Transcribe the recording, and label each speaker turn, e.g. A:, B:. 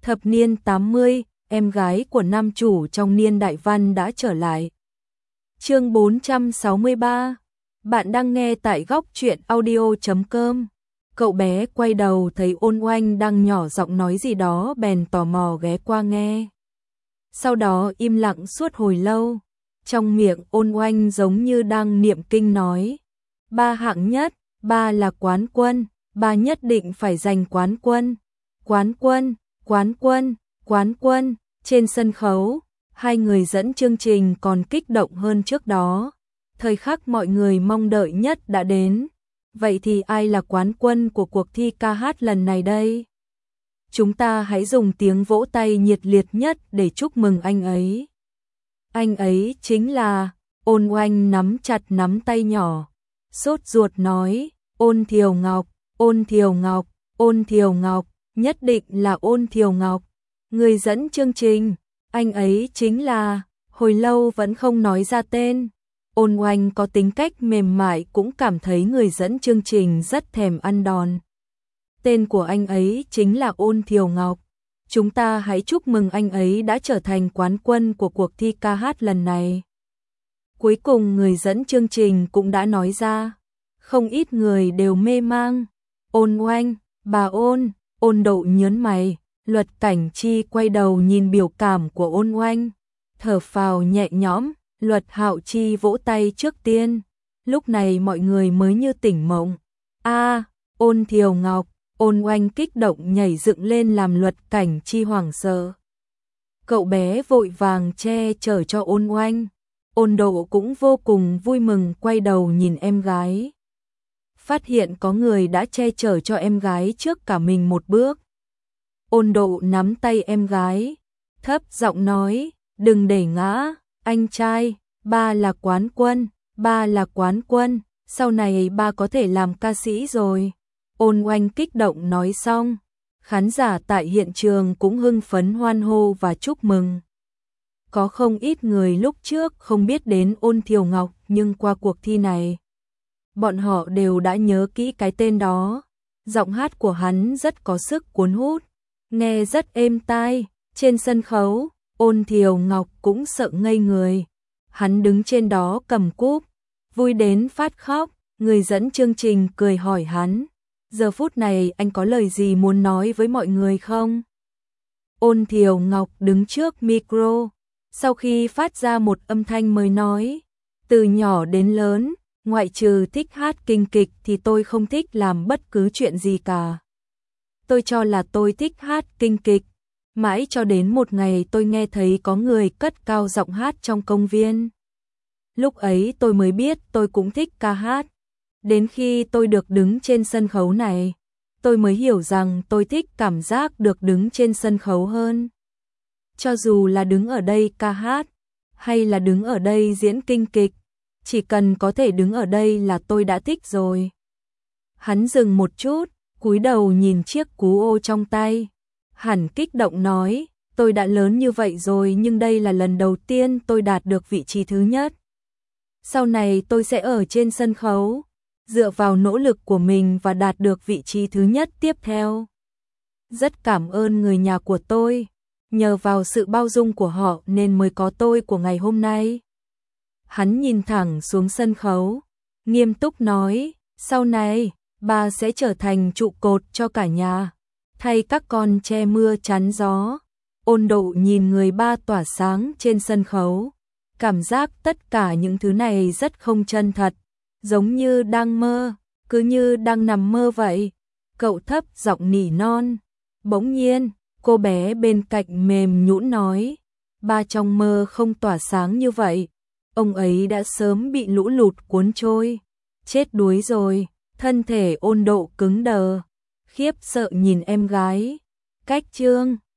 A: Thập niên 80, em gái của nam chủ trong niên đại văn đã trở lại. Chương 463. Bạn đang nghe tại góc truyện audio.com. Cậu bé quay đầu thấy Ôn Oanh đang nhỏ giọng nói gì đó bèn tò mò ghé qua nghe. Sau đó im lặng suốt hồi lâu. Trong miệng Ôn Oanh giống như đang niệm kinh nói. Ba hạng nhất, ba là quán quân, ba nhất định phải giành quán quân. Quán quân, quán quân, quán quân. Trên sân khấu, hai người dẫn chương trình còn kích động hơn trước đó. Thời khắc mọi người mong đợi nhất đã đến. Vậy thì ai là quán quân của cuộc thi ca hát lần này đây? Chúng ta hãy dùng tiếng vỗ tay nhiệt liệt nhất để chúc mừng anh ấy. Anh ấy chính là... Ôn Oanh nắm chặt nắm tay nhỏ, sốt ruột nói, Ôn Thiều Ngọc, Ôn Thiều Ngọc, Ôn Thiều Ngọc, nhất định là Ôn Thiều Ngọc. Người dẫn chương trình, anh ấy chính là... Hồi lâu vẫn không nói ra tên. Ôn Oanh có tính cách mềm mại cũng cảm thấy người dẫn chương trình rất thèm ăn đòn. Tên của anh ấy chính là Ôn Thiều Ngọc. Chúng ta hãy chúc mừng anh ấy đã trở thành quán quân của cuộc thi ca hát lần này. Cuối cùng người dẫn chương trình cũng đã nói ra. Không ít người đều mê mang. Ôn Oanh, bà Ôn, Ôn Độ nhớn mày. Luật Cảnh Chi quay đầu nhìn biểu cảm của Ôn Oanh. Thở phào nhẹ nhõm. Luật Hạo Chi vỗ tay trước tiên. Lúc này mọi người mới như tỉnh mộng. Ôn Thiều Ngọc. Ôn Oanh kích động nhảy dựng lên làm Luật Cảnh Chi hoảng sợ. Cậu bé vội vàng che chở cho Ôn Oanh. Ôn Độ cũng vô cùng vui mừng quay đầu nhìn em gái. Phát hiện có người đã che chở cho em gái trước cả mình một bước. Ôn Độ nắm tay em gái, thấp giọng nói, đừng để ngã, anh trai, ba là quán quân, ba là quán quân, sau này ba có thể làm ca sĩ rồi. Ôn Oanh kích động nói xong, khán giả tại hiện trường cũng hưng phấn hoan hô và chúc mừng. Có không ít người lúc trước không biết đến Ôn Thiều Ngọc nhưng qua cuộc thi này, bọn họ đều đã nhớ kỹ cái tên đó. Giọng hát của hắn rất có sức cuốn hút, nghe rất êm tai. Trên sân khấu, Ôn Thiều Ngọc cũng sợ ngây người. Hắn đứng trên đó cầm cúp, vui đến phát khóc. Người dẫn chương trình cười hỏi hắn, giờ phút này anh có lời gì muốn nói với mọi người không? Ôn Thiều Ngọc đứng trước micro, sau khi phát ra một âm thanh mới nói, từ nhỏ đến lớn, ngoại trừ thích hát kinh kịch thì tôi không thích làm bất cứ chuyện gì cả. Tôi cho là tôi thích hát kinh kịch, mãi cho đến một ngày tôi nghe thấy có người cất cao giọng hát trong công viên. Lúc ấy tôi mới biết tôi cũng thích ca hát. Đến khi tôi được đứng trên sân khấu này, tôi mới hiểu rằng tôi thích cảm giác được đứng trên sân khấu hơn. Cho dù là đứng ở đây ca hát, hay là đứng ở đây diễn kinh kịch, chỉ cần có thể đứng ở đây là tôi đã thích rồi. Hắn dừng một chút, cúi đầu nhìn chiếc cú ô trong tay. Hẳn kích động nói, tôi đã lớn như vậy rồi nhưng đây là lần đầu tiên tôi đạt được vị trí thứ nhất. Sau này tôi sẽ ở trên sân khấu, dựa vào nỗ lực của mình và đạt được vị trí thứ nhất tiếp theo. Rất cảm ơn người nhà của tôi, nhờ vào sự bao dung của họ nên mới có tôi của ngày hôm nay. Hắn nhìn thẳng xuống sân khấu, nghiêm túc nói, sau này, ba sẽ trở thành trụ cột cho cả nhà, thay các con che mưa chắn gió. Ôn Độ nhìn người ba tỏa sáng trên sân khấu, cảm giác tất cả những thứ này rất không chân thật, giống như đang mơ, cứ như đang nằm mơ vậy. Cậu thấp giọng nỉ non. Bỗng nhiên, cô bé bên cạnh mềm nhũn nói, ba trong mơ không tỏa sáng như vậy, ông ấy đã sớm bị lũ lụt cuốn trôi, chết đuối rồi. Thân thể Ôn Độ cứng đờ, khiếp sợ nhìn em gái. Cách chương